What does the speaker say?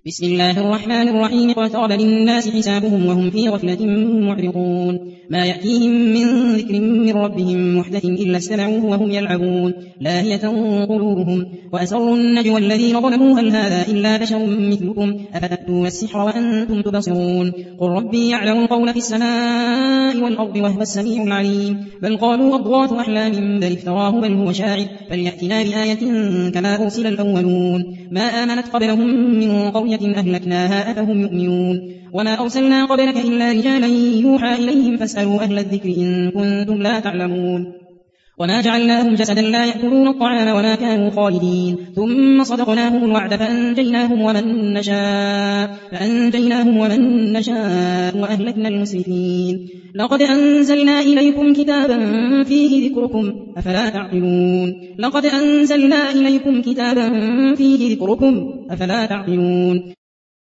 بسم الله الرحمن الرحيم. اقترب للناس حسابهم وهم في غفلة معرضون. ما يأتيهم من ذكر من ربهم محدث إلا استمعوه وهم يلعبون لاهية قلوبهم وأسروا النجوى الذين ظلموا هل هذا إلا بشر مثلكم أفتأتون السحر وأنتم تبصرون. قل ربي يعلم القول في السماء والأرض وهو السميع العليم. بل قالوا أضغاث أحلام بل افتراه بل هو شاعر فليأتنا بآية كما أرسل الأولون. ما آمنت قبلهم من قرية أهلكناها أفهم يؤمنون. وما أرسلنا قبلك إلا رجالا يوحى إليهم فاسألوا أهل الذكر إن كنتم لا تعلمون. وما جعلناهم جسدا لا يأكلون الطعام وما كانوا خالدين. ثم صدقناهم الوعد فأنجيناهم ومن نشاء وأهلكنا المسرفين. لقد أنزلنا إليكم كتابا فيه ذكركم أفلا تعقلون.